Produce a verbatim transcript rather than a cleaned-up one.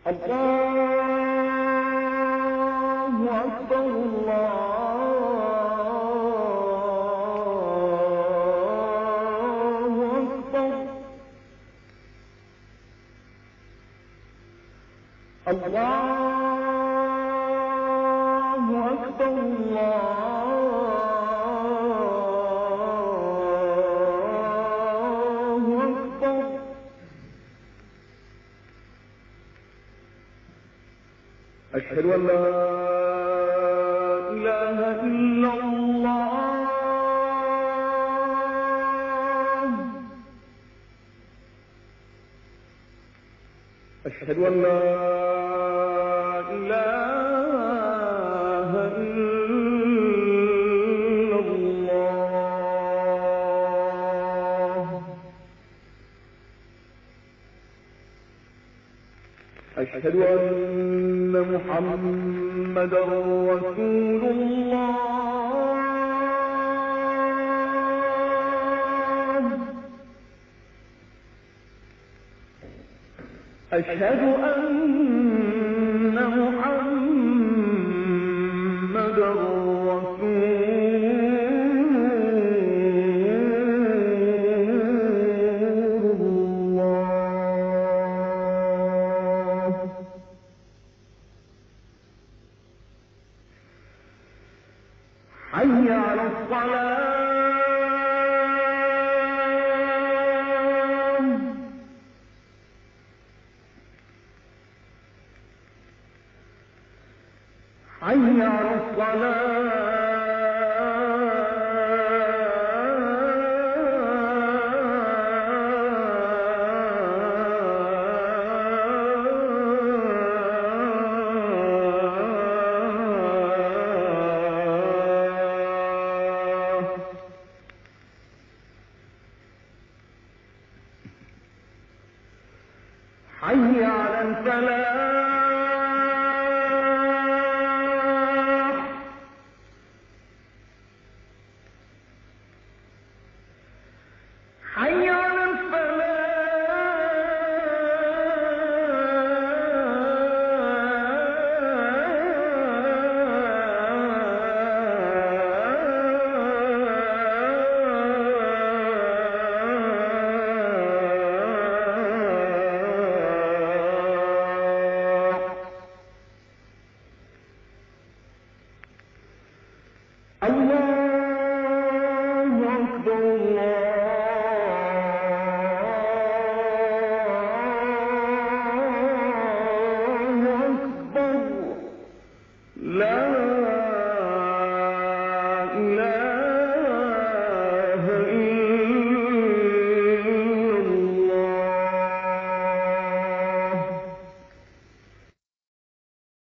الله أكبر الله أكبر الله أكبر الله أكبر أشهد أن لا إله إلا الله أشهد أن لا إله إلا الله أشهد أن محمدا رسول الله أشهد أن محمدا رسول الله حي على الصلاة حي على الصلاة حي على الفلاح حي على الله أكبر الله أكبر لا